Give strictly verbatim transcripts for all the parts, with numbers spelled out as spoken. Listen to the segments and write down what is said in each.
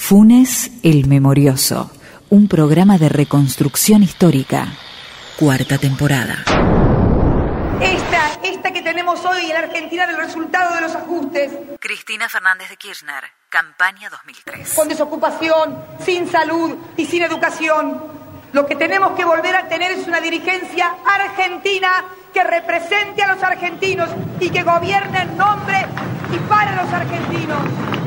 Funes el Memorioso, un programa de reconstrucción histórica. Cuarta temporada. Esta, esta que tenemos hoy en la Argentina del resultado de los ajustes. Cristina Fernández de Kirchner, campaña dos mil tres. Con desocupación, sin salud y sin educación. Lo que tenemos que volver a tener es una dirigencia argentina que represente a los argentinos y que gobierne en nombre y para los argentinos.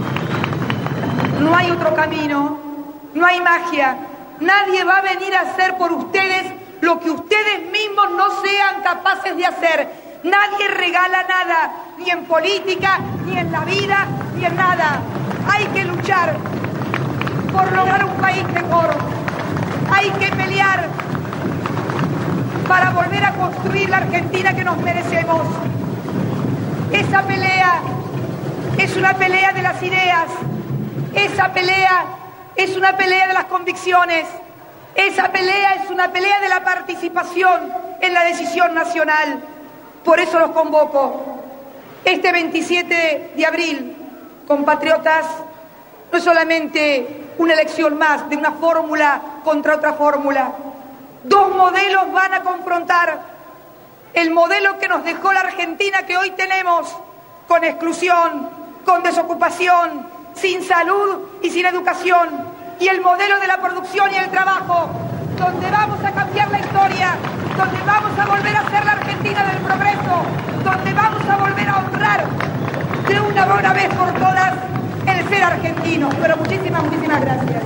No hay otro camino, no hay magia. Nadie va a venir a hacer por ustedes lo que ustedes mismos no sean capaces de hacer. Nadie regala nada, ni en política, ni en la vida, ni en nada. Hay que luchar por lograr un país mejor. Hay que pelear para volver a construir la Argentina que nos merecemos. Esa pelea es una pelea de las ideas. Esa pelea es una pelea de las convicciones. Esa pelea es una pelea de la participación en la decisión nacional. Por eso los convoco. Este veintisiete de abril, compatriotas, no es solamente una elección más de una fórmula contra otra fórmula. Dos modelos van a confrontar. El modelo que nos dejó la Argentina que hoy tenemos, con exclusión, con desocupación, sin salud y sin educación, y el modelo de la producción y el trabajo, donde vamos a cambiar la historia, donde vamos a volver a ser la Argentina del progreso, donde vamos a volver a honrar de una buena vez por todas el ser argentino. Pero muchísimas, muchísimas gracias.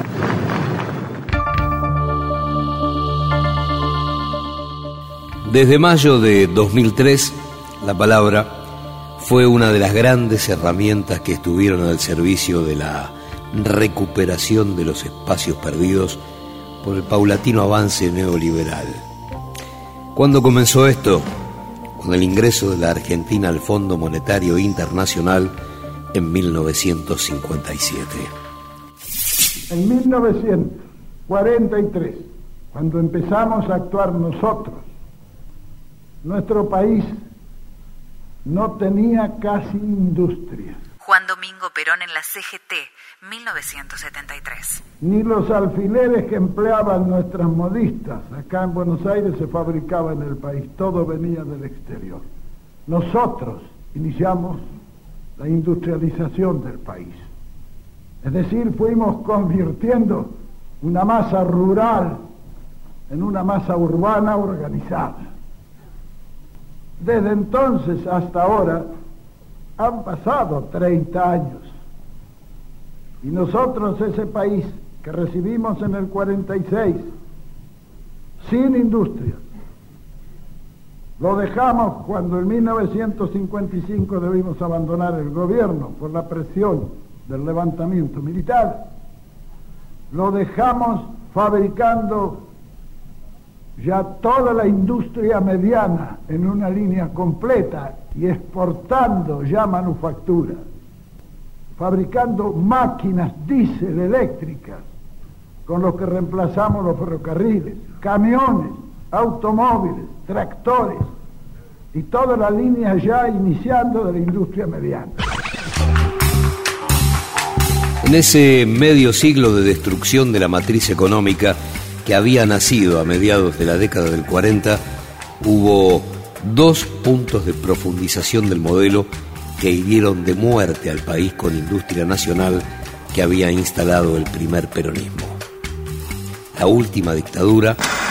Desde mayo de dos mil tres, la palabra fue una de las grandes herramientas que estuvieron al servicio de la recuperación de los espacios perdidos por el paulatino avance neoliberal. ¿Cuándo comenzó esto? Con el ingreso de la Argentina al Fondo Monetario Internacional en mil novecientos cincuenta y siete. En mil novecientos cuarenta y tres, cuando empezamos a actuar nosotros, nuestro país no tenía casi industria. Juan Domingo Perón en la C G T, mil novecientos setenta y tres. Ni los alfileres que empleaban nuestras modistas acá en Buenos Aires se fabricaban en el país, todo venía del exterior. Nosotros iniciamos la industrialización del país. Es decir, fuimos convirtiendo una masa rural en una masa urbana organizada. Desde entonces hasta ahora han pasado treinta años y nosotros, ese país que recibimos en el cuarenta y seis sin industria, lo dejamos cuando en mil novecientos cincuenta y cinco debimos abandonar el gobierno por la presión del levantamiento militar. Lo dejamos fabricando ya toda la industria mediana en una línea completa y exportando ya manufactura, fabricando máquinas diésel eléctricas con los que reemplazamos los ferrocarriles, camiones, automóviles, tractores y toda la línea ya iniciando de la industria mediana. En ese medio siglo de destrucción de la matriz económica que había nacido a mediados de la década del cuarenta, hubo dos puntos de profundización del modelo que hirieron de muerte al país con industria nacional que había instalado el primer peronismo. La última dictadura.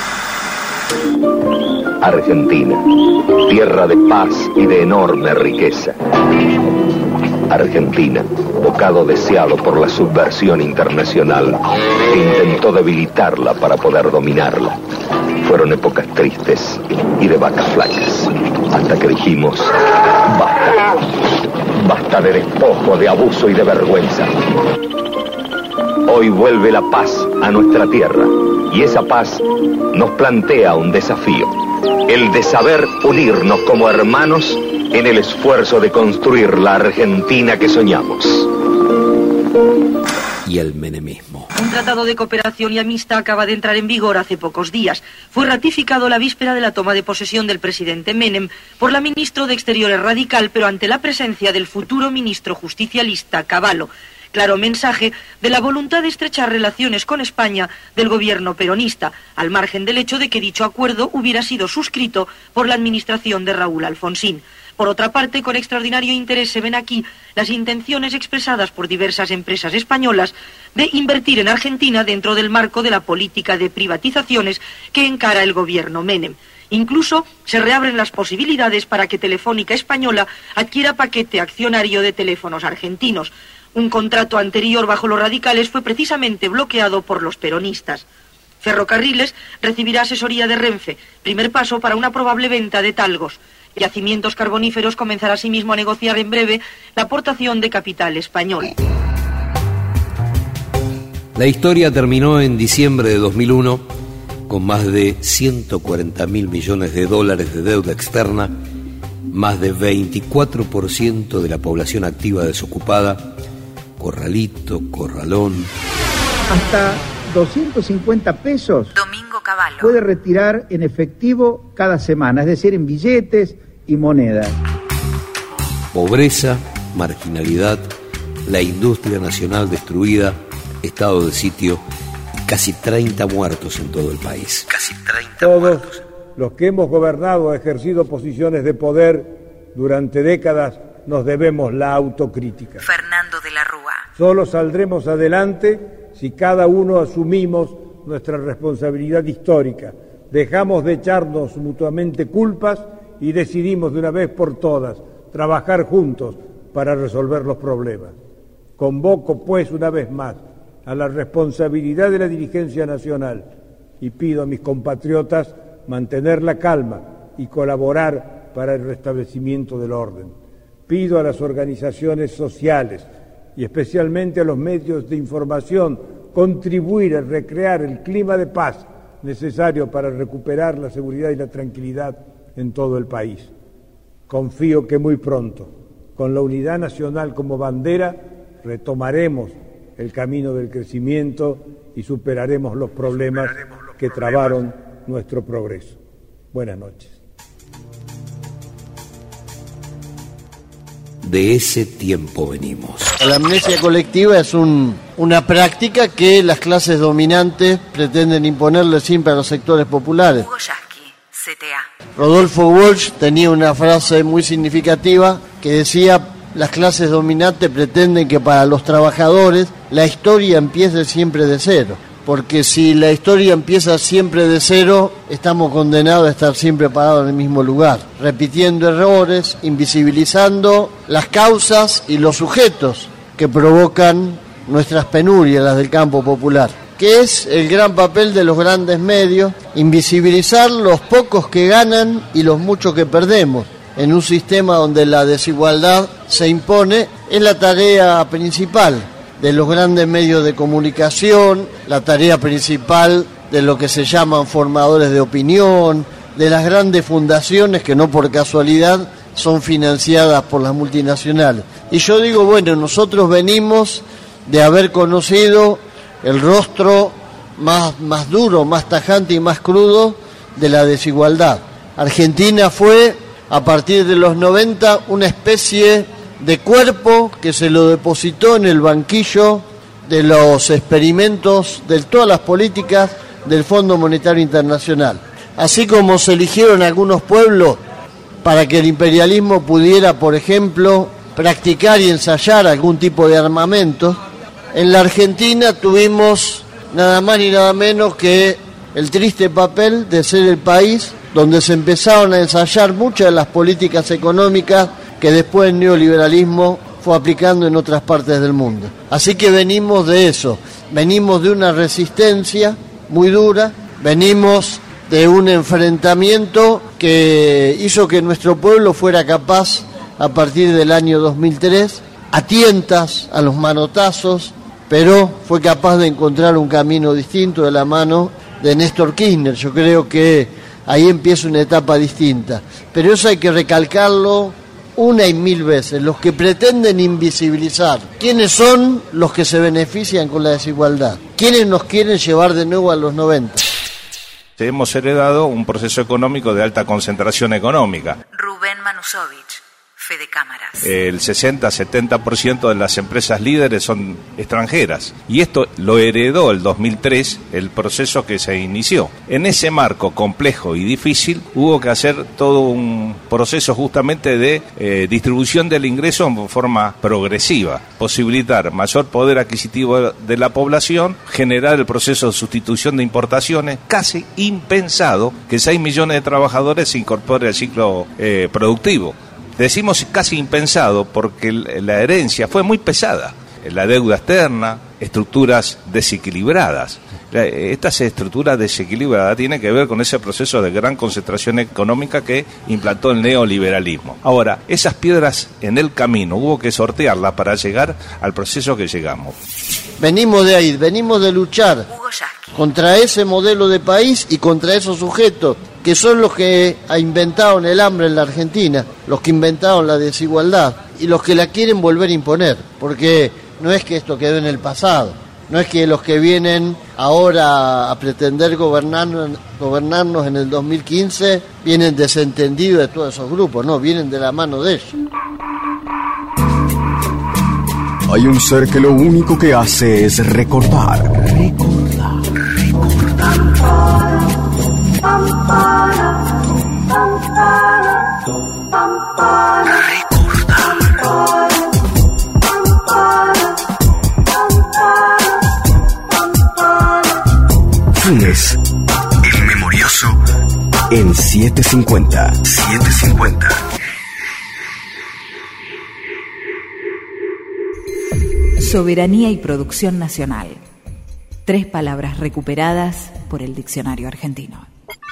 Argentina, tierra de paz y de enorme riqueza. Argentina, bocado deseado por la subversión internacional, que intentó debilitarla para poder dominarla. Fueron épocas tristes y de vacas flacas, hasta que dijimos, basta, basta de despojo, de abuso y de vergüenza. Hoy vuelve la paz a nuestra tierra, y esa paz nos plantea un desafío, el de saber unirnos como hermanos en el esfuerzo de construir la Argentina que soñamos. Y el menemismo. Un tratado de cooperación y amistad acaba de entrar en vigor hace pocos días. Fue ratificado la víspera de la toma de posesión del presidente Menem por la ministra de Exteriores radical, pero ante la presencia del futuro ministro justicialista Cavallo, Claro mensaje de la voluntad de estrechar relaciones con España del gobierno peronista, al margen del hecho de que dicho acuerdo hubiera sido suscrito por la administración de Raúl Alfonsín. Por otra parte, con extraordinario interés se ven aquí las intenciones expresadas por diversas empresas españolas de invertir en Argentina dentro del marco de la política de privatizaciones que encara el gobierno Menem. Incluso se reabren las posibilidades para que Telefónica Española adquiera paquete accionario de teléfonos argentinos. Un contrato anterior bajo los radicales fue precisamente bloqueado por los peronistas. Ferrocarriles recibirá asesoría de Renfe, primer paso para una probable venta de Talgos. Yacimientos Carboníferos comenzará asimismo a negociar en breve la aportación de capital español. La historia terminó en diciembre de dos mil uno con más de ciento cuarenta mil millones de dólares de deuda externa, más de veinticuatro por ciento de la población activa desocupada, corralito, corralón. Hasta doscientos cincuenta pesos Domingo Cavallo puede retirar en efectivo cada semana, es decir, en billetes y monedas. Pobreza, marginalidad, la industria nacional destruida, estado de sitio y casi treinta muertos en todo el país. Casi treinta Todos muertos. Los que hemos gobernado o ejercido posiciones de poder durante décadas nos debemos la autocrítica. Fernando de la Rúa. Solo saldremos adelante si cada uno asumimos nuestra responsabilidad histórica, dejamos de echarnos mutuamente culpas y decidimos de una vez por todas trabajar juntos para resolver los problemas. Convoco, pues, una vez más a la responsabilidad de la dirigencia nacional y pido a mis compatriotas mantener la calma y colaborar para el restablecimiento del orden. Pido a las organizaciones sociales y especialmente a los medios de información contribuir a recrear el clima de paz necesario para recuperar la seguridad y la tranquilidad en todo el país. Confío que muy pronto, con la unidad nacional como bandera, retomaremos el camino del crecimiento y superaremos los problemas que trabaron nuestro progreso. Buenas noches. De ese tiempo venimos. La amnesia colectiva es un, una práctica que las clases dominantes pretenden imponerle siempre a los sectores populares. Hugo Yasky, C T A. Rodolfo Walsh tenía una frase muy significativa que decía: las clases dominantes pretenden que para los trabajadores la historia empiece siempre de cero. Porque si la historia empieza siempre de cero, estamos condenados a estar siempre parados en el mismo lugar, repitiendo errores, invisibilizando las causas y los sujetos que provocan nuestras penurias, las del campo popular. Que es el gran papel de los grandes medios, invisibilizar los pocos que ganan y los muchos que perdemos. En un sistema donde la desigualdad se impone, es la tarea principal de los grandes medios de comunicación, la tarea principal de lo que se llaman formadores de opinión, de las grandes fundaciones que no por casualidad son financiadas por las multinacionales. Y yo digo, bueno, nosotros venimos de haber conocido el rostro más, más duro, más tajante y más crudo de la desigualdad. Argentina fue, a partir de los noventa, una especie de cuerpo que se lo depositó en el banquillo de los experimentos de todas las políticas del Fondo Monetario Internacional. Así como se eligieron algunos pueblos para que el imperialismo pudiera, por ejemplo, practicar y ensayar algún tipo de armamento, en la Argentina tuvimos nada más ni nada menos que el triste papel de ser el país donde se empezaron a ensayar muchas de las políticas económicas que después el neoliberalismo fue aplicando en otras partes del mundo. Así que venimos de eso, venimos de una resistencia muy dura, venimos de un enfrentamiento que hizo que nuestro pueblo fuera capaz, a partir del año dos mil tres, a tientas, a los manotazos, pero fue capaz de encontrar un camino distinto de la mano de Néstor Kirchner. Yo creo que ahí empieza una etapa distinta, pero eso hay que recalcarlo una y mil veces. Los que pretenden invisibilizar quiénes son los que se benefician con la desigualdad, quiénes nos quieren llevar de nuevo a los noventa. Hemos heredado un proceso económico de alta concentración económica. Rubén Manusovich, Fede Cámaras. El sesenta a setenta por ciento de las empresas líderes son extranjeras. Y esto lo heredó el dos mil tres, el proceso que se inició. En ese marco complejo y difícil, hubo que hacer todo un proceso justamente de eh, distribución del ingreso en forma progresiva. Posibilitar mayor poder adquisitivo de la población, generar el proceso de sustitución de importaciones, casi impensado que seis millones de trabajadores se incorporen al ciclo eh, productivo. Decimos casi impensado porque la herencia fue muy pesada. La deuda externa, estructuras desequilibradas. Estas estructuras desequilibradas tienen que ver con ese proceso de gran concentración económica que implantó el neoliberalismo. Ahora, esas piedras en el camino hubo que sortearlas para llegar al proceso que llegamos. Venimos de ahí, venimos de luchar contra ese modelo de país y contra esos sujetos que son los que inventaron el hambre en la Argentina, los que inventaron la desigualdad y los que la quieren volver a imponer, porque no es que esto quedó en el pasado, no es que los que vienen ahora a pretender gobernarnos, gobernarnos en el dos mil quince vienen desentendidos de todos esos grupos, no, vienen de la mano de ellos. Hay un ser que lo único que hace es recordar. Recordar, recordar. Funes, el memorioso, en setecientos cincuenta. setecientos cincuenta. Soberanía y producción nacional. Tres palabras recuperadas por el diccionario argentino.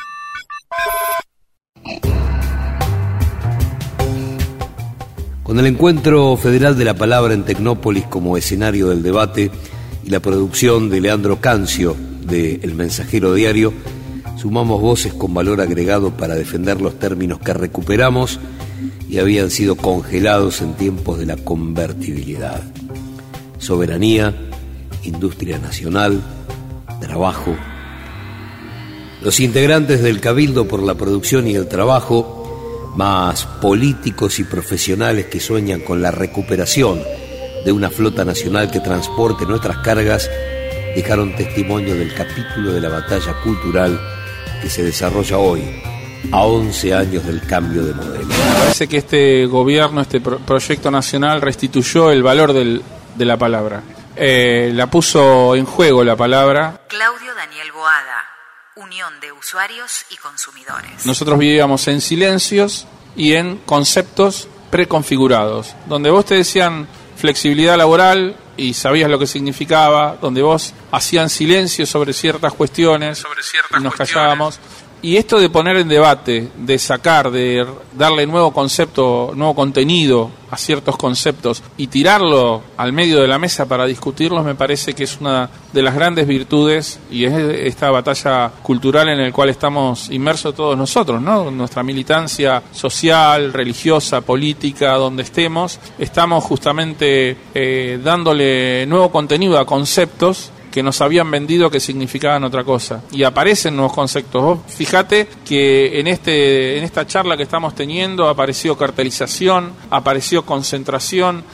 Con el encuentro federal de la palabra en Tecnópolis como escenario del debate y la producción de Leandro Cancio de El Mensajero Diario, sumamos voces con valor agregado para defender los términos que recuperamos y habían sido congelados en tiempos de la convertibilidad. Soberanía, industria nacional, trabajo. Los integrantes del Cabildo por la Producción y el Trabajo, más políticos y profesionales que sueñan con la recuperación de una flota nacional que transporte nuestras cargas, dejaron testimonio del capítulo de la batalla cultural que se desarrolla hoy, a once años del cambio de modelo. Me parece que este gobierno, este pro- proyecto nacional restituyó el valor del, de la palabra. Eh, la puso en juego la palabra. Claudio Daniel Boada, Unión de Usuarios y Consumidores. Nosotros vivíamos en silencios y en conceptos preconfigurados, donde vos te decían flexibilidad laboral y sabías lo que significaba, donde vos hacían silencio sobre ciertas cuestiones, sobre ciertas y nos callábamos. Y esto de poner en debate, de sacar, de darle nuevo concepto, nuevo contenido a ciertos conceptos y tirarlo al medio de la mesa para discutirlos, me parece que es una de las grandes virtudes y es esta batalla cultural en la cual estamos inmersos todos nosotros, ¿no? Nuestra militancia social, religiosa, política, donde estemos, estamos justamente eh, dándole nuevo contenido a conceptos que nos habían vendido que significaban otra cosa. Y aparecen nuevos conceptos. Vos fíjate que en este en esta charla que estamos teniendo apareció cartelización, apareció concentración,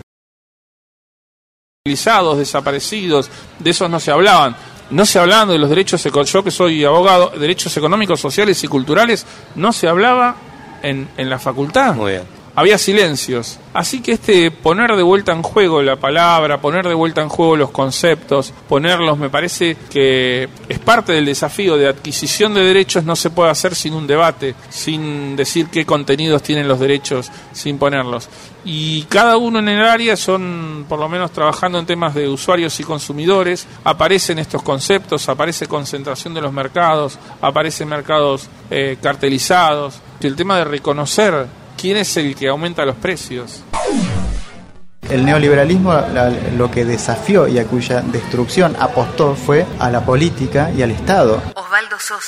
desaparecidos, de esos no se hablaban. No se hablaban de los derechos, yo que soy abogado, derechos económicos, sociales y culturales, no se hablaba en, en la facultad. Muy bien. Había silencios. Así que este poner de vuelta en juego la palabra, poner de vuelta en juego los conceptos, ponerlos, me parece que es parte del desafío de adquisición de derechos. No se puede hacer sin un debate, sin decir qué contenidos tienen los derechos, sin ponerlos. Y cada uno en el área son, por lo menos trabajando en temas de usuarios y consumidores, aparecen estos conceptos, aparece concentración de los mercados, aparecen mercados eh, cartelizados. El tema de reconocer quién es el que aumenta los precios. El neoliberalismo la, lo que desafió y a cuya destrucción apostó fue a la política y al Estado. Osvaldo Sosa,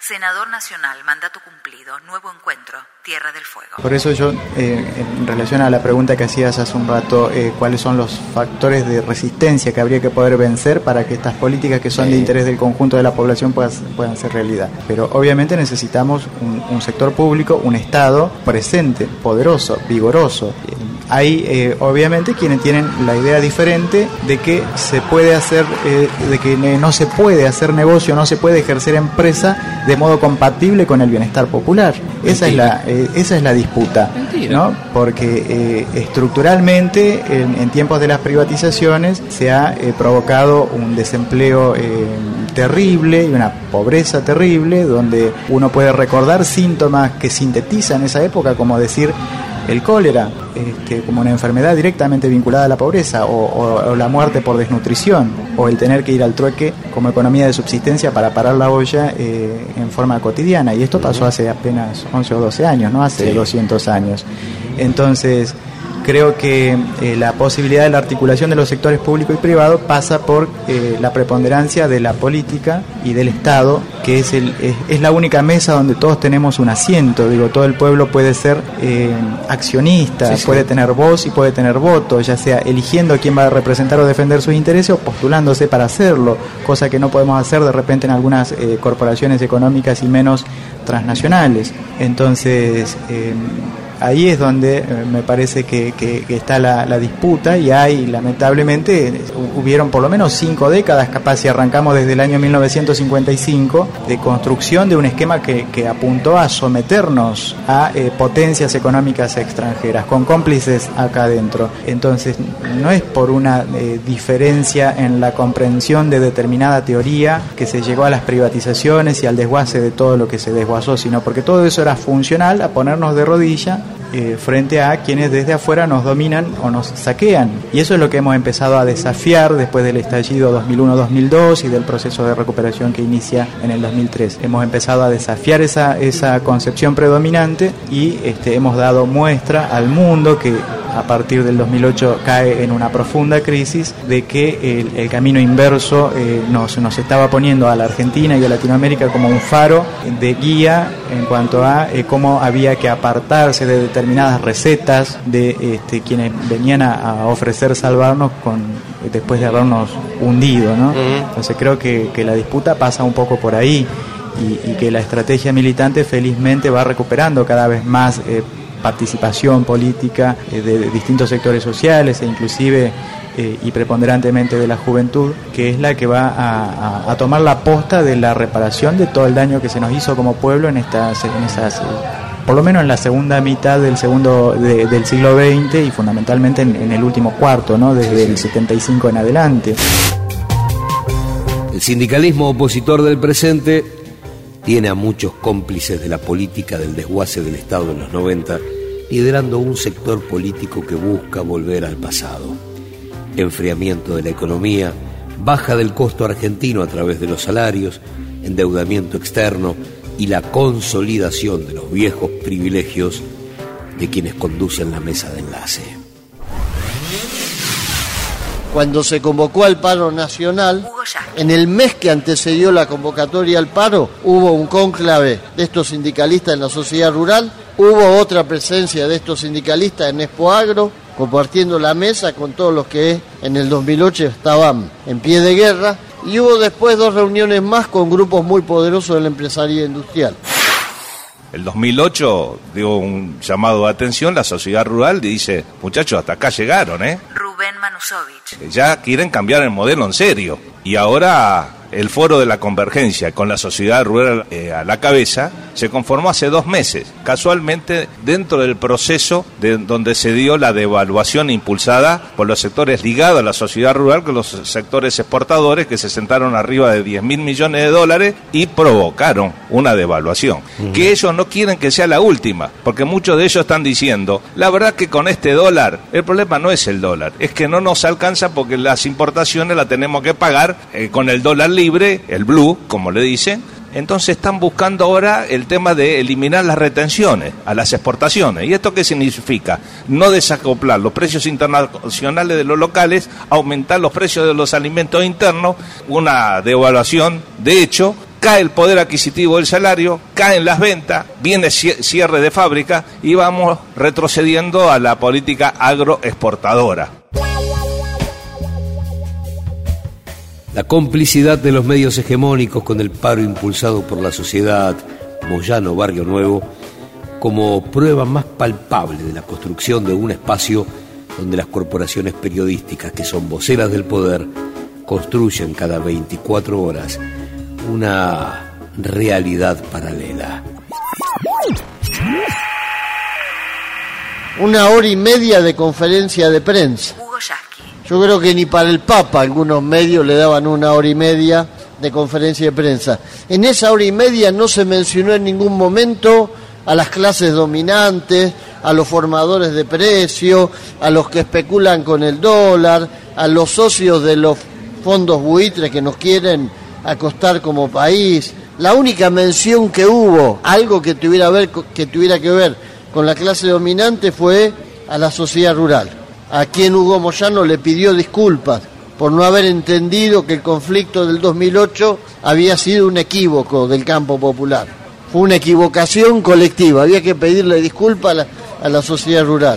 Senador Nacional, mandato cumplido, nuevo encuentro, Tierra del Fuego. Por eso yo, eh, en relación a la pregunta que hacías hace un rato, eh, ¿cuáles son los factores de resistencia que habría que poder vencer para que estas políticas que son de interés del conjunto de la población puedan, puedan ser realidad? Pero obviamente necesitamos un, un sector público, un Estado presente, poderoso, vigoroso. Hay eh, obviamente quienes tienen la idea diferente de que se puede hacer, eh, de que no se puede hacer negocio, no se puede ejercer empresa de modo compatible con el bienestar popular. Esa es la, eh, esa es la disputa, ¿no? Porque eh, estructuralmente en, en tiempos de las privatizaciones se ha eh, provocado un desempleo eh, terrible y una pobreza terrible, donde uno puede recordar síntomas que sintetizan esa época, como decir el cólera, este, como una enfermedad directamente vinculada a la pobreza, o, o, o la muerte por desnutrición, o el tener que ir al trueque como economía de subsistencia para parar la olla eh, en forma cotidiana. Y esto pasó hace apenas once o doce años, no hace sí. doscientos años. Entonces, creo que eh, la posibilidad de la articulación de los sectores público y privado pasa por eh, la preponderancia de la política y del Estado, que es, el, es, es la única mesa donde todos tenemos un asiento. Digo, todo el pueblo puede ser eh, accionista, sí, sí. puede tener voz y puede tener voto, ya sea eligiendo a quién va a representar o defender sus intereses o postulándose para hacerlo, cosa que no podemos hacer de repente en algunas eh, corporaciones económicas y menos transnacionales. Entonces, eh, ahí es donde eh, me parece que, que, que está la, la disputa, y hay, lamentablemente, hubieron por lo menos cinco décadas, capaz si arrancamos desde el año mil novecientos cincuenta y cinco, de construcción de un esquema que, que apuntó a someternos a eh, potencias económicas extranjeras, con cómplices acá adentro. Entonces, no es por una eh, diferencia en la comprensión de determinada teoría que se llegó a las privatizaciones y al desguace de todo lo que se desguazó, sino porque todo eso era funcional a ponernos de rodilla Eh, frente a quienes desde afuera nos dominan o nos saquean. Y eso es lo que hemos empezado a desafiar después del estallido dos mil uno dos mil dos y del proceso de recuperación que inicia en el dos mil tres. Hemos empezado a desafiar esa, esa concepción predominante y este, hemos dado muestra al mundo que a partir del dos mil ocho cae en una profunda crisis, de que el, el camino inverso eh, nos, nos estaba poniendo a la Argentina y a Latinoamérica como un faro de guía en cuanto a eh, cómo había que apartarse de determinadas recetas de este, quienes venían a, a ofrecer salvarnos con, después de habernos hundido, ¿no? Uh-huh. Entonces creo que, que la disputa pasa un poco por ahí, y, y que la estrategia militante felizmente va recuperando cada vez más eh, participación política eh, de, de distintos sectores sociales e inclusive eh, y preponderantemente de la juventud, que es la que va a, a, a tomar la posta de la reparación de todo el daño que se nos hizo como pueblo en estas, en esas, eh, por lo menos en la segunda mitad del segundo de, del siglo veinte y fundamentalmente en, en el último cuarto, ¿no? Desde el setenta y cinco en adelante. El sindicalismo opositor del presente tiene a muchos cómplices de la política del desguace del Estado en los noventa, liderando un sector político que busca volver al pasado. Enfriamiento de la economía, baja del costo argentino a través de los salarios, endeudamiento externo y la consolidación de los viejos privilegios de quienes conducen la mesa de enlace. Cuando se convocó al paro nacional, en el mes que antecedió la convocatoria al paro, hubo un cónclave de estos sindicalistas en la sociedad rural, hubo otra presencia de estos sindicalistas en Expoagro, compartiendo la mesa con todos los que en el dos mil ocho estaban en pie de guerra, y hubo después dos reuniones más con grupos muy poderosos de la empresaría industrial. El dos mil ocho dio un llamado de atención, la sociedad rural dice, muchachos, hasta acá llegaron, ¿eh? Rubén Manusovich. Ya quieren cambiar el modelo en serio. Y ahora el Foro de la Convergencia, con la sociedad rural eh, a la cabeza, se conformó hace dos meses, casualmente dentro del proceso de donde se dio la devaluación impulsada por los sectores ligados a la sociedad rural, con los sectores exportadores que se sentaron arriba de diez mil millones de dólares y provocaron una devaluación. Uh-huh. Que ellos no quieren que sea la última, porque muchos de ellos están diciendo, la verdad que con este dólar, el problema no es el dólar, es que no nos alcanza porque las importaciones las tenemos que pagar eh, con el dólar libre, el blue, como le dicen. Entonces están buscando ahora el tema de eliminar las retenciones a las exportaciones. ¿Y esto qué significa? No desacoplar los precios internacionales de los locales, aumentar los precios de los alimentos internos, una devaluación de hecho cae el poder adquisitivo del salario, caen las ventas, viene cierre de fábrica y vamos retrocediendo a la política agroexportadora. La complicidad de los medios hegemónicos con el paro impulsado por la sociedad Moyano Barrio Nuevo como prueba más palpable de la construcción de un espacio donde las corporaciones periodísticas, que son voceras del poder, construyen cada veinticuatro horas una realidad paralela. Una hora y media de conferencia de prensa. Yo creo que ni para el Papa algunos medios le daban una hora y media de conferencia de prensa. En esa hora y media no se mencionó en ningún momento a las clases dominantes, a los formadores de precio, a los que especulan con el dólar, a los socios de los fondos buitres que nos quieren acostar como país. La única mención que hubo, algo que tuviera, ver, que tuviera que ver con la clase dominante, fue a la sociedad rural, a quien Hugo Moyano le pidió disculpas por no haber entendido que el conflicto del dos mil ocho había sido un equívoco del campo popular. Fue una equivocación colectiva, había que pedirle disculpas a la, a la sociedad rural.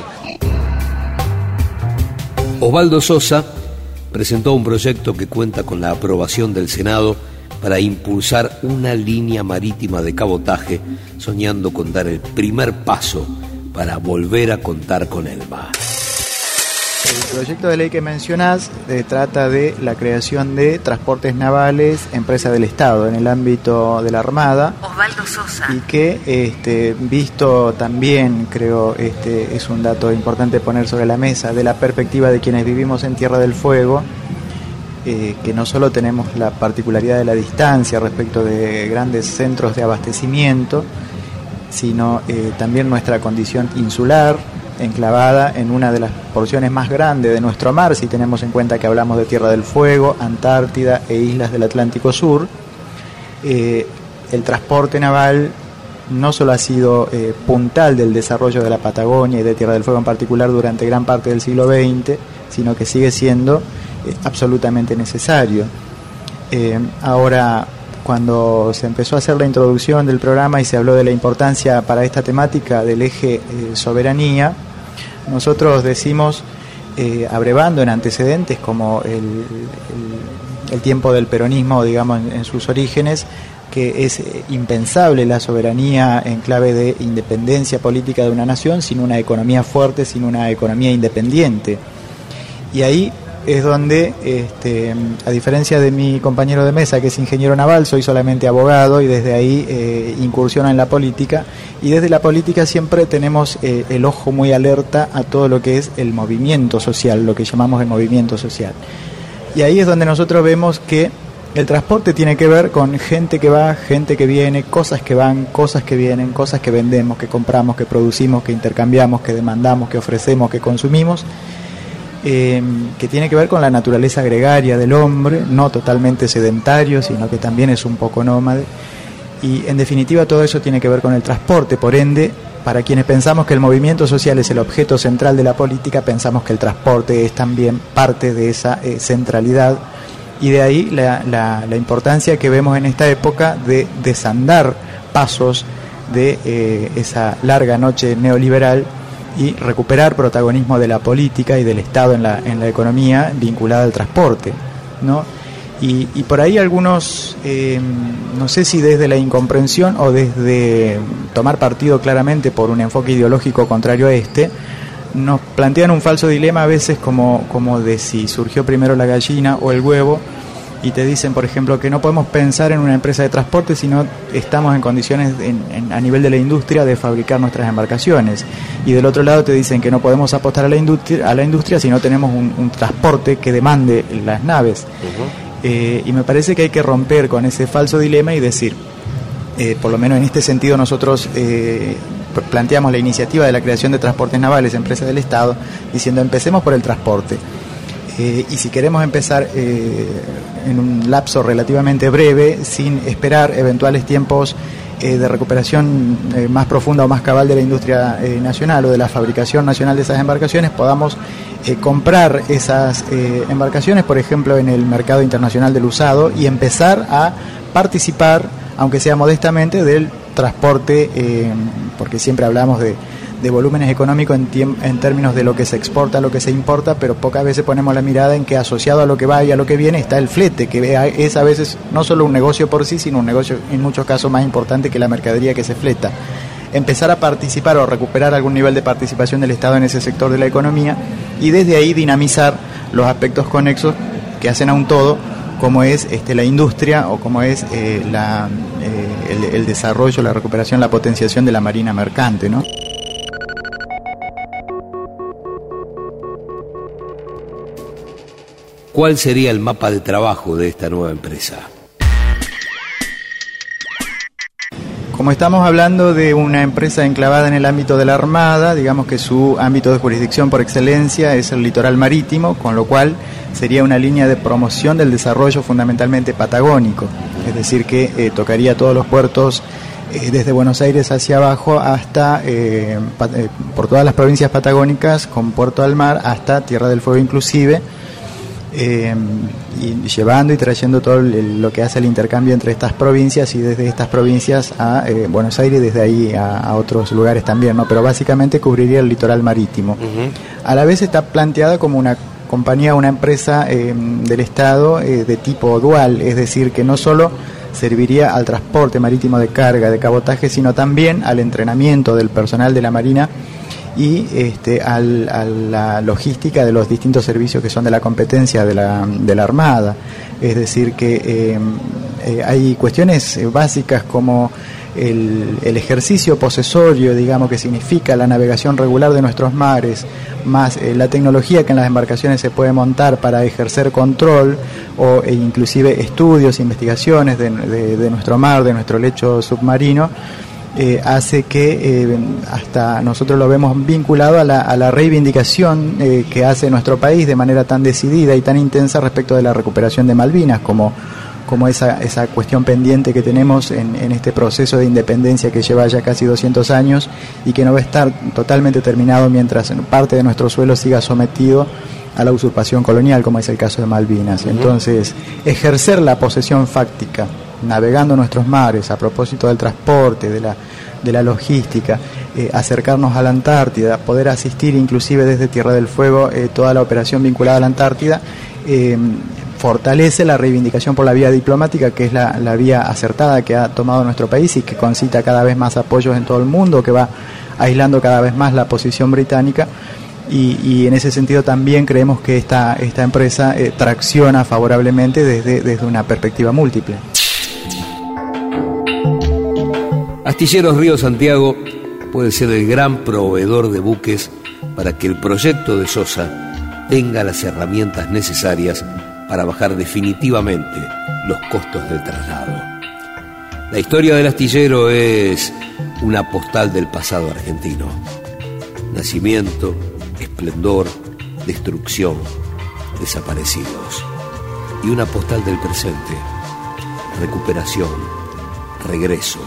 Osvaldo Sosa presentó un proyecto que cuenta con la aprobación del Senado para impulsar una línea marítima de cabotaje, soñando con dar el primer paso para volver a contar con el mar. El proyecto de ley que mencionás eh, trata de la creación de transportes navales, empresa del Estado, en el ámbito de la Armada. Osvaldo Sosa. Y que, este, visto también, creo, este, es un dato importante poner sobre la mesa, de la perspectiva de quienes vivimos en Tierra del Fuego, eh, que no solo tenemos la particularidad de la distancia respecto de grandes centros de abastecimiento, sino eh, también nuestra condición insular, enclavada en una de las porciones más grandes de nuestro mar, si tenemos en cuenta que hablamos de Tierra del Fuego, Antártida e islas del Atlántico Sur. Eh, el transporte naval no solo ha sido eh, puntal del desarrollo de la Patagonia y de Tierra del Fuego en particular durante gran parte del siglo veinte, sino que sigue siendo eh, absolutamente necesario. Eh, ahora, cuando se empezó a hacer la introducción del programa y se habló de la importancia para esta temática del eje eh, soberanía, nosotros decimos, eh, abrevando en antecedentes como el, el, el tiempo del peronismo, digamos, en, en sus orígenes, que es impensable la soberanía en clave de independencia política de una nación sin una economía fuerte, sin una economía independiente. Y ahí es donde, este, a diferencia de mi compañero de mesa, que es ingeniero naval, soy solamente abogado y desde ahí eh, incursiona en la política, y desde la política siempre tenemos eh, el ojo muy alerta a todo lo que es el movimiento social, lo que llamamos el movimiento social. Y ahí es donde nosotros vemos que el transporte tiene que ver con gente que va, gente que viene, cosas que van, cosas que vienen, cosas que vendemos, que compramos, que producimos, que intercambiamos, que demandamos, que ofrecemos, que consumimos, Eh, que tiene que ver con la naturaleza gregaria del hombre, no totalmente sedentario, sino que también es un poco nómade, y en definitiva todo eso tiene que ver con el transporte. Por ende, para quienes pensamos que el movimiento social es el objeto central de la política, pensamos que el transporte es también parte de esa eh, centralidad, y de ahí la, la, la importancia que vemos en esta época de desandar pasos de eh, esa larga noche neoliberal y recuperar protagonismo de la política y del Estado en la, en la economía vinculada al transporte, ¿no? Y, y por ahí algunos, eh, no sé si desde la incomprensión o desde tomar partido claramente por un enfoque ideológico contrario a este, nos plantean un falso dilema a veces como, como de si surgió primero la gallina o el huevo, y te dicen, por ejemplo, que no podemos pensar en una empresa de transporte si no estamos en condiciones en, en, a nivel de la industria de fabricar nuestras embarcaciones, y del otro lado te dicen que no podemos apostar a la industria, a la industria si no tenemos un, un transporte que demande las naves. Uh-huh. eh, y me parece que hay que romper con ese falso dilema y decir, eh, por lo menos en este sentido nosotros eh, planteamos la iniciativa de la creación de transportes navales, empresas del Estado, diciendo empecemos por el transporte. Eh, y si queremos empezar eh, en un lapso relativamente breve, sin esperar eventuales tiempos eh, de recuperación eh, más profunda o más cabal de la industria eh, nacional o de la fabricación nacional de esas embarcaciones, podamos eh, comprar esas eh, embarcaciones, por ejemplo, en el mercado internacional del usado y empezar a participar, aunque sea modestamente, del transporte, eh, porque siempre hablamos de, de volúmenes económicos en, tiemp- en términos de lo que se exporta, lo que se importa, pero pocas veces ponemos la mirada en que asociado a lo que va y a lo que viene está el flete, que es a veces no solo un negocio por sí, sino un negocio en muchos casos más importante que la mercadería que se fleta. Empezar a participar o recuperar algún nivel de participación del Estado en ese sector de la economía y desde ahí dinamizar los aspectos conexos que hacen a un todo, como es este, la industria o como es eh, la, eh, el, el desarrollo, la recuperación, la potenciación de la marina mercante, ¿no? ¿Cuál sería el mapa de trabajo de esta nueva empresa? Como estamos hablando de una empresa enclavada en el ámbito de la Armada, digamos que su ámbito de jurisdicción por excelencia es el litoral marítimo, con lo cual sería una línea de promoción del desarrollo fundamentalmente patagónico, es decir, que eh, tocaría todos los puertos eh, desde Buenos Aires hacia abajo hasta, eh, pa- eh, por todas las provincias patagónicas, con puerto al mar, hasta Tierra del Fuego inclusive, Eh, y llevando y trayendo todo el, lo que hace el intercambio entre estas provincias y desde estas provincias a eh, Buenos Aires y desde ahí a, a otros lugares también, ¿no? Pero básicamente cubriría el litoral marítimo. Uh-huh. A la vez está planteada como una compañía, una empresa eh, del Estado eh, de tipo dual, es decir, que no solo serviría al transporte marítimo de carga, de cabotaje, sino también al entrenamiento del personal de la Marina y este, al, a la logística de los distintos servicios que son de la competencia de la, de la Armada. Es decir, que eh, eh, hay cuestiones básicas como el, el ejercicio posesorio, digamos, que significa la navegación regular de nuestros mares, más eh, la tecnología que en las embarcaciones se puede montar para ejercer control o e inclusive estudios, investigaciones de, de, de nuestro mar, de nuestro lecho submarino. Eh, hace que eh, hasta nosotros lo vemos vinculado a la, a la reivindicación eh, que hace nuestro país de manera tan decidida y tan intensa respecto de la recuperación de Malvinas, como, como esa, esa cuestión pendiente que tenemos en, en este proceso de independencia que lleva ya casi doscientos años y que no va a estar totalmente terminado mientras parte de nuestro suelo siga sometido a la usurpación colonial, como es el caso de Malvinas. Entonces, ejercer la posesión fáctica navegando nuestros mares, a propósito del transporte, de la, de la logística, eh, acercarnos a la Antártida, poder asistir inclusive desde Tierra del Fuego eh, toda la operación vinculada a la Antártida, eh, fortalece la reivindicación por la vía diplomática, que es la, la vía acertada que ha tomado nuestro país y que concita cada vez más apoyos en todo el mundo, que va aislando cada vez más la posición británica. Y, y en ese sentido también creemos que esta, esta empresa eh, tracciona favorablemente desde, desde una perspectiva múltiple. Astilleros Río Santiago puede ser el gran proveedor de buques para que el proyecto de Sosa tenga las herramientas necesarias para bajar definitivamente los costos del traslado. La historia del astillero es una postal del pasado argentino. Nacimiento, esplendor, destrucción, desaparecidos. Y una postal del presente, recuperación, regreso.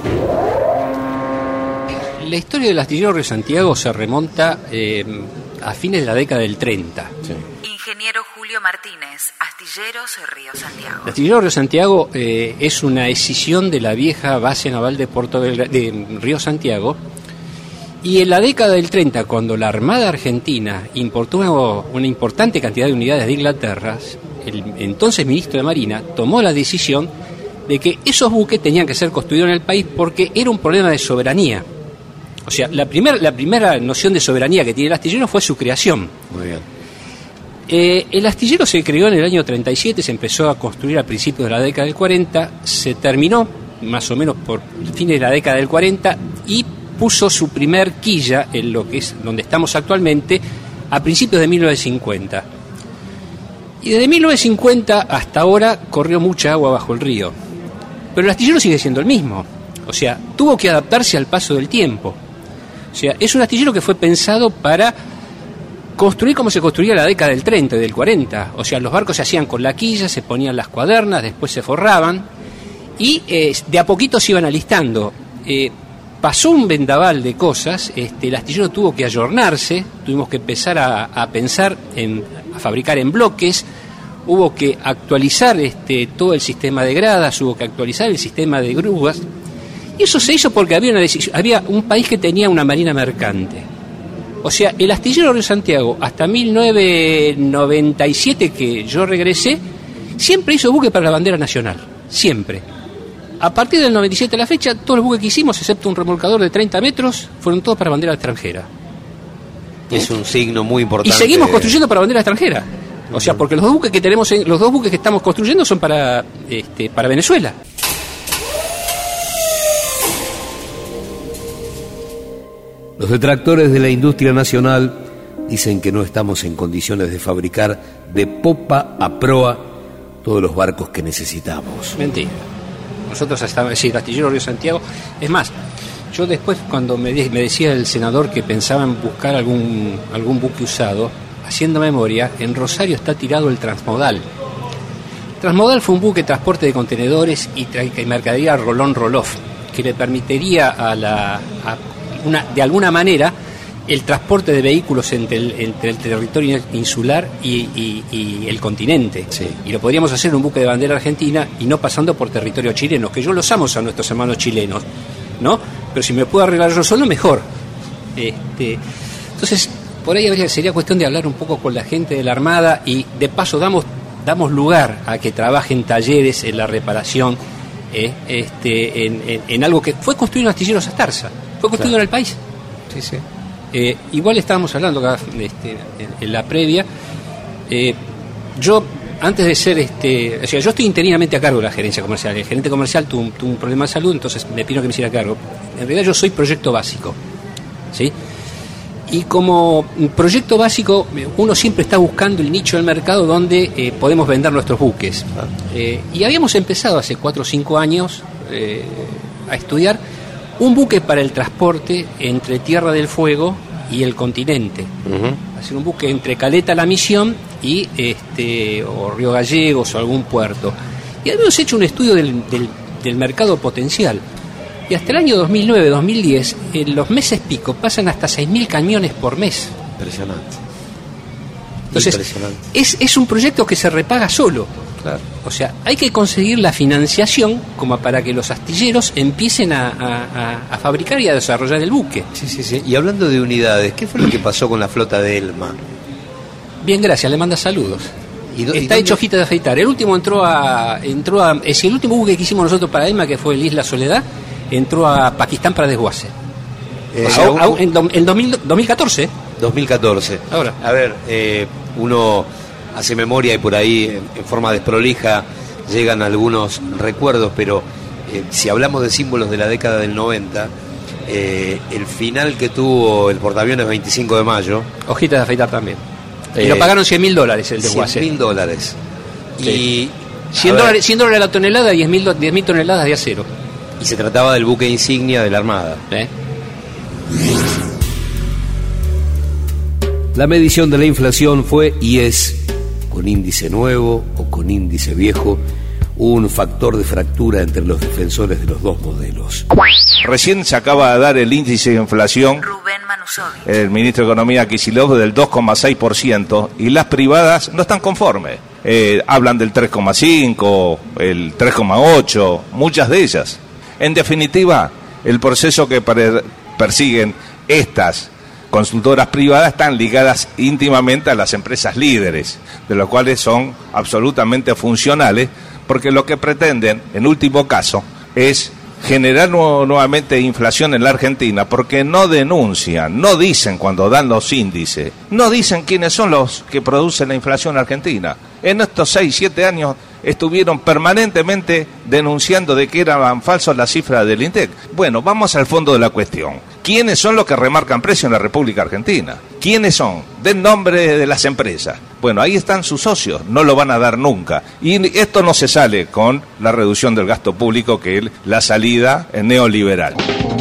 La historia del astillero Río Santiago se remonta eh, a fines de la década del treinta. Sí. Ingeniero Julio Martínez, Astilleros Río Santiago. El astillero Río Santiago eh, es una escisión de la vieja base naval de Puerto de, de Río Santiago. Y en la década del treinta, cuando la Armada Argentina importó una importante cantidad de unidades de Inglaterra, el entonces ministro de Marina tomó la decisión de que esos buques tenían que ser construidos en el país porque era un problema de soberanía. O sea, la, primer, la primera noción de soberanía que tiene el astillero fue su creación. Muy bien. Eh, el astillero se creó en el año treinta y siete, se empezó a construir a principios de la década del cuarenta, se terminó más o menos por fines de la década del cuarenta y puso su primer quilla en lo que es donde estamos actualmente a principios de mil novecientos cincuenta. Y desde mil novecientos cincuenta hasta ahora corrió mucha agua bajo el río. Pero el astillero sigue siendo el mismo. O sea, tuvo que adaptarse al paso del tiempo. O sea, es un astillero que fue pensado para construir como se construía en la década del treinta y del cuarenta. O sea, los barcos se hacían con la quilla, se ponían las cuadernas, después se forraban y eh, de a poquito se iban alistando. eh, pasó un vendaval de cosas, este, el astillero tuvo que ayornarse, tuvimos que empezar a, a pensar, en, a fabricar en bloques, hubo que actualizar este, todo el sistema de gradas, hubo que actualizar el sistema de grúas, y eso se hizo porque había, una decisión, había un país que tenía una marina mercante. O sea, el astillero Río Santiago, hasta mil novecientos noventa y siete que yo regresé, siempre hizo buque para la bandera nacional, siempre. A partir del noventa y siete a la fecha, todos los buques que hicimos, excepto un remolcador de treinta metros, fueron todos para bandera extranjera. Es un signo muy importante. Y seguimos construyendo para bandera extranjera. O sea, porque los dos buques que tenemos, en, los dos buques que estamos construyendo son para, este, para Venezuela. Los detractores de la industria nacional dicen que no estamos en condiciones de fabricar de popa a proa todos los barcos que necesitamos. Mentira. Nosotros estamos, sí, el astillero Río Santiago. Es más, yo después cuando me, de, me decía el senador que pensaba en buscar algún, algún buque usado, haciendo memoria, en Rosario está tirado el Transmodal. Transmodal fue un buque de transporte de contenedores y, y mercadería Rolón Roloff, que le permitiría a la, a una, de alguna manera el transporte de vehículos entre el, entre el territorio insular y, y, y el continente. Sí. Y lo podríamos hacer en un buque de bandera argentina y no pasando por territorio chileno, que yo los amo a nuestros hermanos chilenos, ¿no? Pero si me puedo arreglar yo solo, mejor. Este, entonces, por ahí habría, sería cuestión de hablar un poco con la gente de la Armada y de paso damos, damos lugar a que trabajen talleres en la reparación, eh, este, en, en, en algo que fue construido en Astilleros Astarza, fue construido claro. en el país. Sí, sí. Eh, igual estábamos hablando acá, este, en, en la previa. Eh, yo, antes de ser, este, o sea, yo estoy interinamente a cargo de la gerencia comercial. El gerente comercial tuvo, tuvo un problema de salud, entonces me pidió que me hiciera cargo. En realidad yo soy proyecto básico, ¿sí? Y como proyecto básico, uno siempre está buscando el nicho del mercado donde eh, podemos vender nuestros buques. Eh, y habíamos empezado hace cuatro o cinco años eh, a estudiar un buque para el transporte entre Tierra del Fuego y el continente. Uh-huh. Hacer un buque entre Caleta La Misión y este o Río Gallegos o algún puerto. Y habíamos hecho un estudio del, del, del mercado potencial. Y hasta el año dos mil nueve dos mil diez, en los meses pico, pasan hasta seis mil camiones por mes. Impresionante. Entonces, Impresionante. Es, es un proyecto que se repaga solo. Claro. O sea, hay que conseguir la financiación como para que los astilleros empiecen a, a, a fabricar y a desarrollar el buque. Sí, sí, sí. Y hablando de unidades, ¿qué fue lo que pasó con la flota de Elma? Bien, gracias, le manda saludos. ¿Y do- Está y hecho hojita de afeitar. El último entró a... entró a es el último buque que hicimos nosotros para Elma, que fue el Isla Soledad, entró a Pakistán para desguace. Eh, o sea, a, a, en, do, en dos mil, dos mil catorce. dos mil catorce. Ahora. A ver, eh, uno hace memoria y por ahí, en, en forma desprolija, llegan algunos recuerdos, pero eh, si hablamos de símbolos de la década del noventa, eh, el final que tuvo el portaaviones veinticinco de mayo... Hojitas de afeitar también. Y Eh, lo pagaron cien mil dólares el desguace. cien mil dólares. Sí. Y cien dólares, cien dólares la tonelada, diez mil toneladas de acero. Y se trataba del buque insignia de la Armada. ¿Eh? La medición de la inflación fue y es, con índice nuevo o con índice viejo, un factor de fractura entre los defensores de los dos modelos. Recién se acaba de dar el índice de inflación, Rubén Manusovich. el ministro de Economía Kicillof, del dos coma seis por ciento, y las privadas no están conformes. Eh, hablan del tres coma cinco, el tres coma ocho, muchas de ellas. En definitiva, el proceso que per- persiguen estas consultoras privadas están ligadas íntimamente a las empresas líderes, de las cuales son absolutamente funcionales, porque lo que pretenden, en último caso, es generar nu- nuevamente inflación en la Argentina, porque no denuncian, no dicen cuando dan los índices, no dicen quiénes son los que producen la inflación argentina. En estos seis, siete años estuvieron permanentemente denunciando de que eran falsos las cifras del INDEC. Bueno, vamos al fondo de la cuestión. ¿Quiénes son los que remarcan precio en la República Argentina? ¿Quiénes son? Den nombre de las empresas. Bueno, ahí están sus socios, no lo van a dar nunca. Y esto no se sale con la reducción del gasto público, que es la salida neoliberal.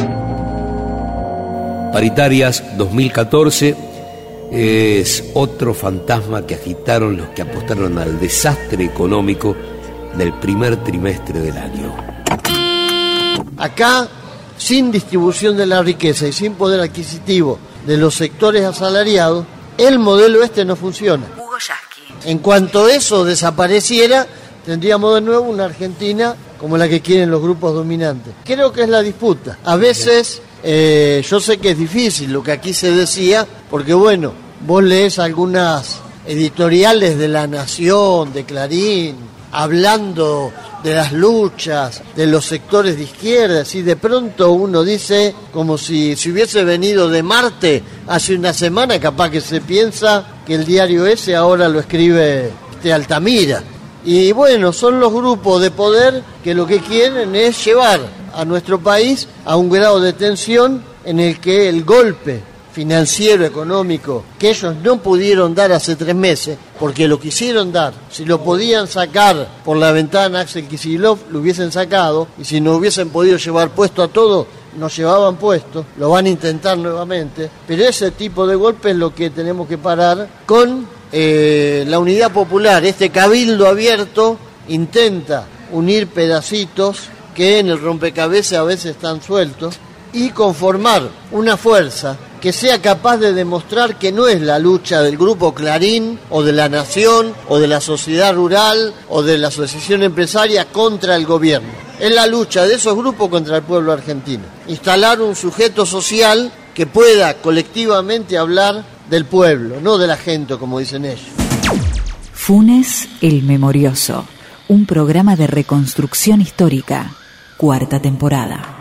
Paritarias dos mil catorce es otro fantasma que agitaron los que apostaron al desastre económico del primer trimestre del año. Acá sin distribución de la riqueza y sin poder adquisitivo de los sectores asalariados, el modelo este no funciona. En cuanto eso desapareciera, tendríamos de nuevo una Argentina como la que quieren los grupos dominantes. Creo que es la disputa. A veces, eh, yo sé que es difícil lo que aquí se decía, porque bueno, vos lees algunas editoriales de La Nación, de Clarín, hablando de las luchas de los sectores de izquierda, y de pronto uno dice como si, si hubiese venido de Marte hace una semana, capaz que se piensa que el diario ese ahora lo escribe este Altamira. Y bueno, son los grupos de poder que lo que quieren es llevar a nuestro país a un grado de tensión en el que el golpe financiero, económico, que ellos no pudieron dar hace tres meses, porque lo quisieron dar, si lo podían sacar por la ventana Axel Kicillof, lo hubiesen sacado, y si no hubiesen podido llevar puesto a todo, nos llevaban puesto, lo van a intentar nuevamente, pero ese tipo de golpe es lo que tenemos que parar con eh, la unidad popular. Este cabildo abierto intenta unir pedacitos que en el rompecabezas a veces están sueltos y conformar una fuerza que sea capaz de demostrar que no es la lucha del Grupo Clarín o de La Nación o de la sociedad rural o de la asociación empresaria contra el gobierno. Es la lucha de esos grupos contra el pueblo argentino. Instalar un sujeto social que pueda colectivamente hablar del pueblo, no de la gente, como dicen ellos. Funes el Memorioso, un programa de reconstrucción histórica, cuarta temporada.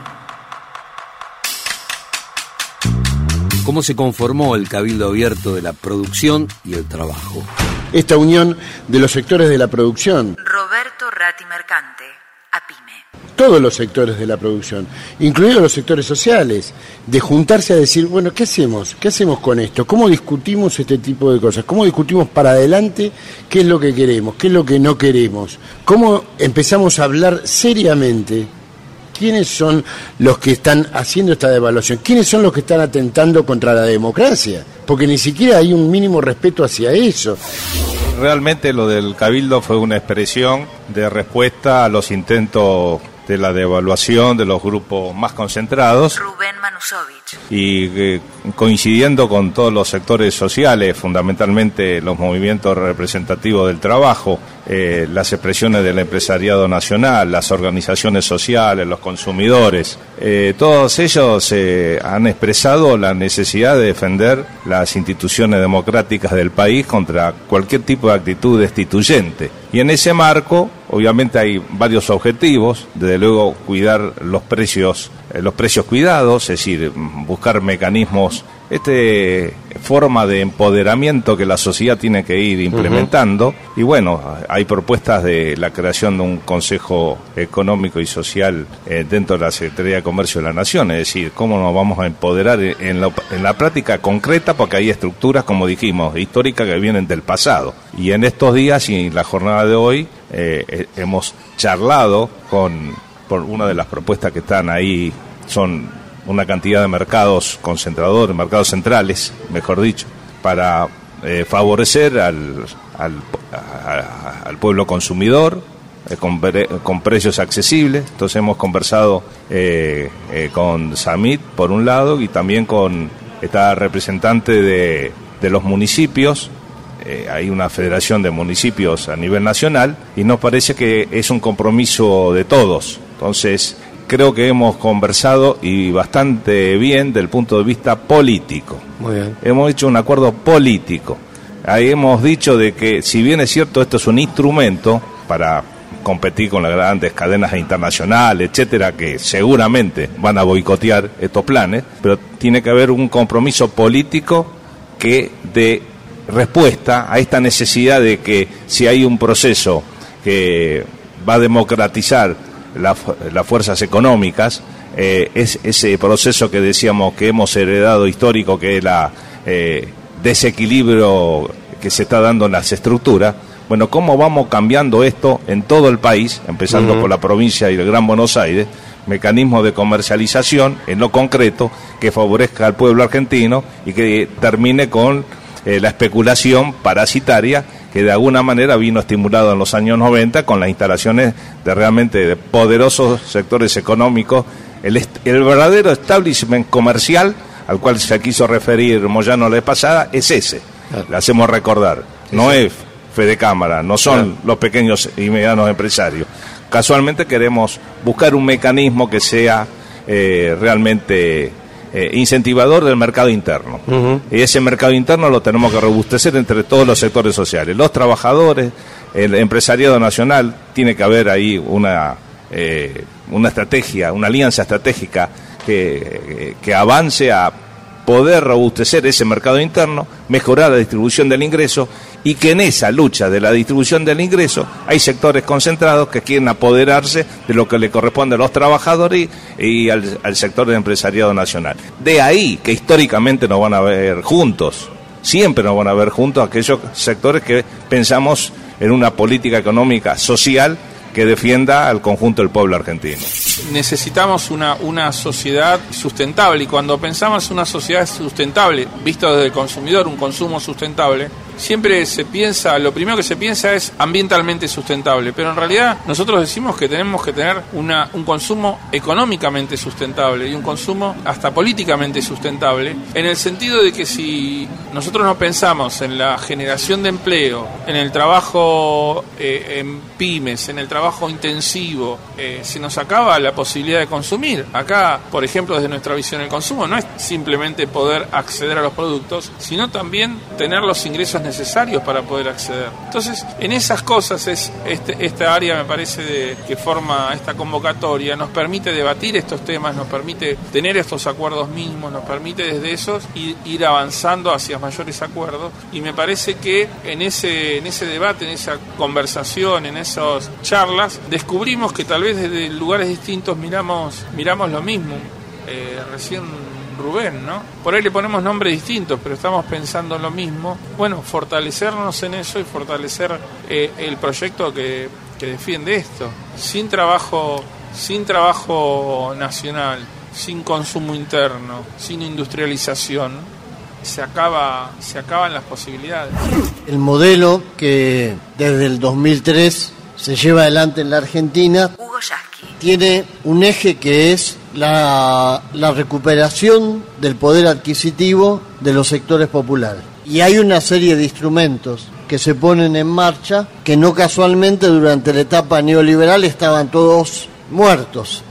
¿Cómo se conformó el Cabildo Abierto de la Producción y el Trabajo? Esta unión de los sectores de la producción. Roberto Ratti Mercante, APYME. Todos los sectores de la producción, incluidos los sectores sociales, de juntarse a decir, bueno, ¿qué hacemos? ¿Qué hacemos con esto? ¿Cómo discutimos este tipo de cosas? ¿Cómo discutimos para adelante qué es lo que queremos, qué es lo que no queremos? ¿Cómo empezamos a hablar seriamente? ¿Quiénes son los que están haciendo esta devaluación? ¿Quiénes son los que están atentando contra la democracia? Porque ni siquiera hay un mínimo respeto hacia eso. Realmente lo del Cabildo fue una expresión de respuesta a los intentos de la devaluación de los grupos más concentrados. Rubén Manusovich. Y eh, coincidiendo con todos los sectores sociales, fundamentalmente los movimientos representativos del trabajo, eh, las expresiones del empresariado nacional, las organizaciones sociales, los consumidores, eh, todos ellos eh, han expresado la necesidad de defender las instituciones democráticas del país contra cualquier tipo de actitud destituyente. Y en ese marco, obviamente hay varios objetivos, desde luego cuidar los precios, eh, los precios cuidados, es decir, buscar mecanismos, este forma de empoderamiento que la sociedad tiene que ir implementando. Uh-huh. Y bueno, hay propuestas de la creación de un Consejo Económico y Social eh, dentro de la Secretaría de Comercio de la Nación, es decir, cómo nos vamos a empoderar en la, en la práctica concreta, porque hay estructuras, como dijimos, históricas que vienen del pasado. Y en estos días y en la jornada de hoy eh, hemos charlado con, por una de las propuestas que están ahí, son una cantidad de mercados concentradores, mercados centrales, mejor dicho, para eh, favorecer al, al, a, al pueblo consumidor eh, con, con precios accesibles. Entonces hemos conversado eh, eh, con Samit, por un lado, y también con esta representante de, de los municipios. Eh, hay una federación de municipios a nivel nacional y nos parece que es un compromiso de todos. Entonces, creo que hemos conversado y bastante bien del punto de vista político. Muy bien. Hemos hecho un acuerdo político. Ahí hemos dicho de que, si bien es cierto, esto es un instrumento para competir con las grandes cadenas internacionales, etcétera, que seguramente van a boicotear estos planes, pero tiene que haber un compromiso político que dé respuesta a esta necesidad de que, si hay un proceso que va a democratizar La, las fuerzas económicas, eh, es ese proceso que decíamos que hemos heredado histórico, que es el eh, desequilibrio que se está dando en las estructuras. Bueno, ¿cómo vamos cambiando esto en todo el país, empezando uh-huh. por la provincia y el Gran Buenos Aires? Mecanismos de comercialización en lo concreto que favorezca al pueblo argentino y que termine con eh, la especulación parasitaria que de alguna manera vino estimulado en los años noventa con las instalaciones de realmente de poderosos sectores económicos El, est- el verdadero establishment comercial al cual se quiso referir Moyano la vez pasada es ese, claro. Le hacemos recordar, no es Fede Cámara, no son claro. los pequeños y medianos empresarios. Casualmente queremos buscar un mecanismo que sea eh, realmente eh, incentivador del mercado interno. Uh-huh. Y ese mercado interno lo tenemos que robustecer entre todos los sectores sociales, los trabajadores, el empresariado nacional. Tiene que haber ahí una, eh, una estrategia, una alianza estratégica que, que avance a poder robustecer ese mercado interno, mejorar la distribución del ingreso, y que en esa lucha de la distribución del ingreso hay sectores concentrados que quieren apoderarse de lo que le corresponde a los trabajadores y, y al, al sector del empresariado nacional. De ahí que históricamente nos van a ver juntos, siempre nos van a ver juntos aquellos sectores que pensamos en una política económica social que defienda al conjunto del pueblo argentino. Necesitamos una, una sociedad sustentable, y cuando pensamos una sociedad sustentable, visto desde el consumidor, un consumo sustentable, siempre se piensa, lo primero que se piensa es ambientalmente sustentable, pero en realidad nosotros decimos que tenemos que tener una, un consumo económicamente sustentable y un consumo hasta políticamente sustentable, en el sentido de que si nosotros no pensamos en la generación de empleo, en el trabajo eh, en pymes, en el trabajo intensivo, eh, se nos acaba la posibilidad de consumir. Acá, por ejemplo, desde nuestra visión, el consumo no es simplemente poder acceder a los productos, sino también tener los ingresos necesarios para poder acceder. Entonces, en esas cosas es este, esta área, me parece, de, que forma esta convocatoria, nos permite debatir estos temas, nos permite tener estos acuerdos mínimos, nos permite desde esos ir, ir avanzando hacia mayores acuerdos, y me parece que en ese, en ese debate, en esa conversación, en esas charlas, descubrimos que tal vez desde lugares distintos miramos, miramos lo mismo. Eh, recién Rubén, ¿no? Por ahí le ponemos nombres distintos, pero estamos pensando en lo mismo. Bueno, fortalecernos en eso y fortalecer eh, el proyecto que, que defiende esto. Sin trabajo, sin trabajo nacional, sin consumo interno, sin industrialización, se acaba, se acaban las posibilidades. El modelo que desde el dos mil tres se lleva adelante en la Argentina tiene un eje que es la, la recuperación del poder adquisitivo de los sectores populares. Y hay una serie de instrumentos que se ponen en marcha que no casualmente durante la etapa neoliberal estaban todos muertos.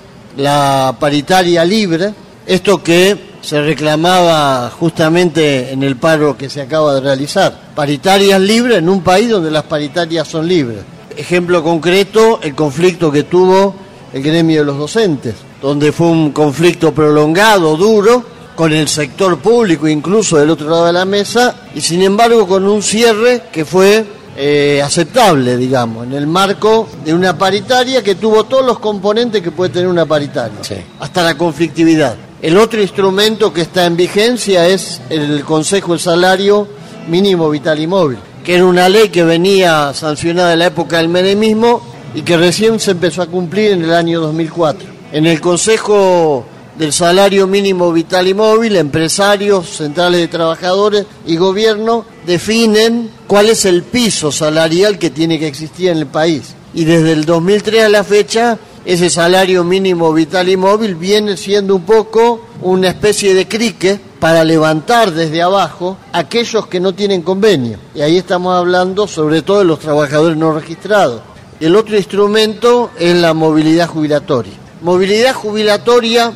La paritaria libre, esto que se reclamaba justamente en el paro que se acaba de realizar. Paritarias libres en un país donde las paritarias son libres. Ejemplo concreto, el conflicto que tuvo el gremio de los docentes, donde fue un conflicto prolongado, duro, con el sector público incluso del otro lado de la mesa, y sin embargo con un cierre que fue eh, aceptable, digamos, en el marco de una paritaria que tuvo todos los componentes que puede tener una paritaria, sí, hasta la conflictividad. El otro instrumento que está en vigencia es el Consejo del Salario Mínimo Vital y Móvil, que era una ley que venía sancionada en la época del menemismo y que recién se empezó a cumplir en el año dos mil cuatro. En el Consejo del Salario Mínimo Vital y Móvil, empresarios, centrales de trabajadores y gobierno definen cuál es el piso salarial que tiene que existir en el país. Y desde el dos mil tres a la fecha, ese salario mínimo vital y móvil viene siendo un poco una especie de crique para levantar desde abajo a aquellos que no tienen convenio. Y ahí estamos hablando sobre todo de los trabajadores no registrados. El otro instrumento es la movilidad jubilatoria. Movilidad jubilatoria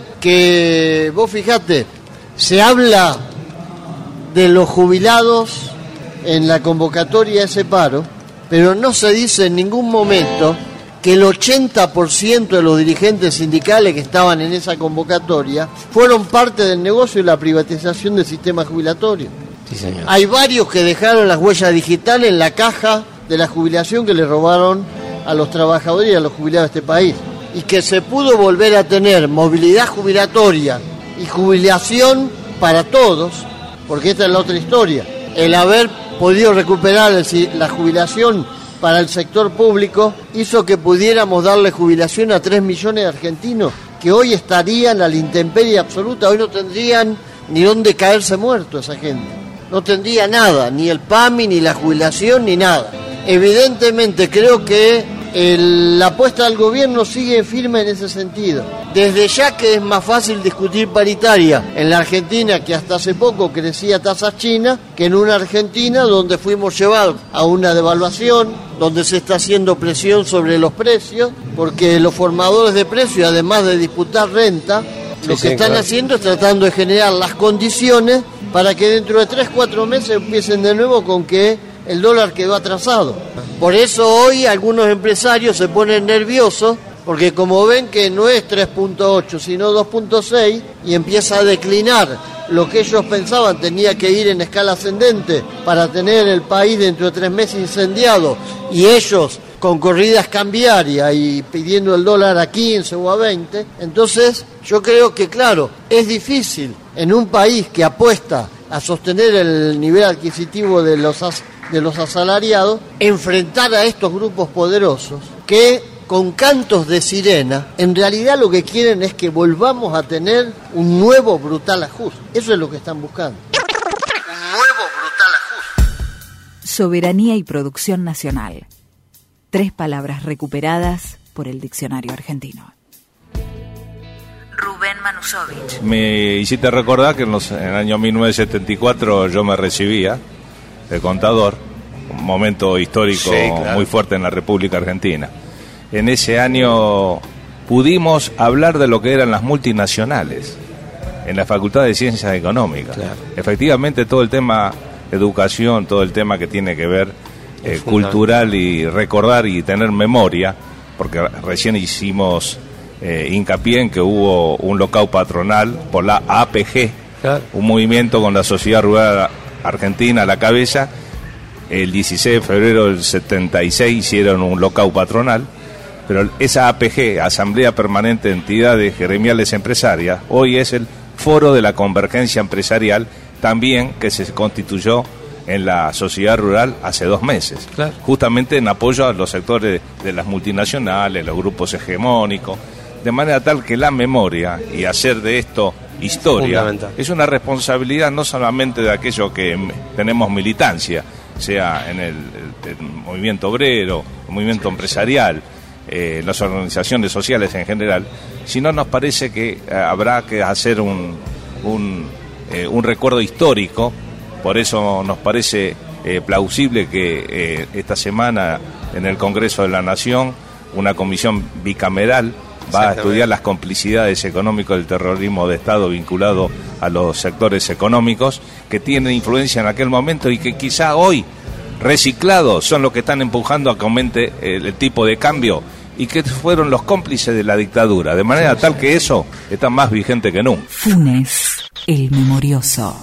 que, vos fijate, se habla de los jubilados en la convocatoria de ese paro, pero no se dice en ningún momento que el ochenta por ciento de los dirigentes sindicales que estaban en esa convocatoria fueron parte del negocio de la privatización del sistema jubilatorio. Sí, señor. Hay varios que dejaron las huellas digitales en la caja de la jubilación que le robaron a los trabajadores y a los jubilados de este país. Y que se pudo volver a tener movilidad jubilatoria y jubilación para todos, porque esta es la otra historia. El haber podido recuperar el, la jubilación para el sector público hizo que pudiéramos darle jubilación a tres millones de argentinos que hoy estarían a la intemperie absoluta, hoy no tendrían ni dónde caerse muerto esa gente. No tendría nada, ni el PAMI, ni la jubilación, ni nada. Evidentemente creo que el, la apuesta del gobierno sigue firme en ese sentido. Desde ya que es más fácil discutir paritaria en la Argentina, que hasta hace poco crecía tasas chinas, que en una Argentina donde fuimos llevados a una devaluación, donde se está haciendo presión sobre los precios, porque los formadores de precios, además de disputar renta, sí, lo que sí, están claro. haciendo es tratando de generar las condiciones para que dentro de tres, cuatro meses empiecen de nuevo con que el dólar quedó atrasado. Por eso hoy algunos empresarios se ponen nerviosos, porque como ven que no es tres punto ocho, sino dos punto seis, y empieza a declinar lo que ellos pensaban tenía que ir en escala ascendente para tener el país dentro de tres meses incendiado, y ellos con corridas cambiarias y pidiendo el dólar a quince o a veinte, entonces yo creo que claro, es difícil en un país que apuesta a sostener el nivel adquisitivo de los, as, de los asalariados, enfrentar a estos grupos poderosos que con cantos de sirena, en realidad lo que quieren es que volvamos a tener un nuevo brutal ajuste. Eso es lo que están buscando. Un nuevo brutal ajuste. Soberanía y producción nacional. Tres palabras recuperadas por el diccionario argentino. Rubén Manusovich. Me hiciste recordar que en, los, en el año mil novecientos setenta y cuatro yo me recibía de contador, un momento histórico sí, claro. muy fuerte en la República Argentina. En ese año pudimos hablar de lo que eran las multinacionales en la Facultad de Ciencias Económicas. Claro. Efectivamente, todo el tema educación, todo el tema que tiene que ver eh, cultural y recordar y tener memoria, porque recién hicimos eh, hincapié en que hubo un lockout patronal por la A P G, claro. un movimiento con la Sociedad Rural Argentina a la cabeza. El dieciséis de febrero del setenta y seis hicieron un lockout patronal. Pero esa A P G, Asamblea Permanente de Entidades Gremiales Empresarias, hoy es el Foro de la Convergencia Empresarial, también que se constituyó en la sociedad rural hace dos meses, claro. justamente en apoyo a los sectores de las multinacionales, los grupos hegemónicos, de manera tal que la memoria y hacer de esto historia es una responsabilidad no solamente de aquellos que tenemos militancia, sea en el, el movimiento obrero, el movimiento empresarial, Eh, las organizaciones sociales en general, sino nos parece que eh, habrá que hacer un un, eh, un recuerdo histórico. Por eso nos parece eh, plausible que eh, esta semana en el Congreso de la Nación una comisión bicameral va a estudiar las complicidades económicas del terrorismo de Estado vinculado a los sectores económicos que tienen influencia en aquel momento y que quizá hoy reciclados son los que están empujando a que aumente el, el tipo de cambio y que fueron los cómplices de la dictadura, de manera tal que eso está más vigente que nunca. Funes, el memorioso.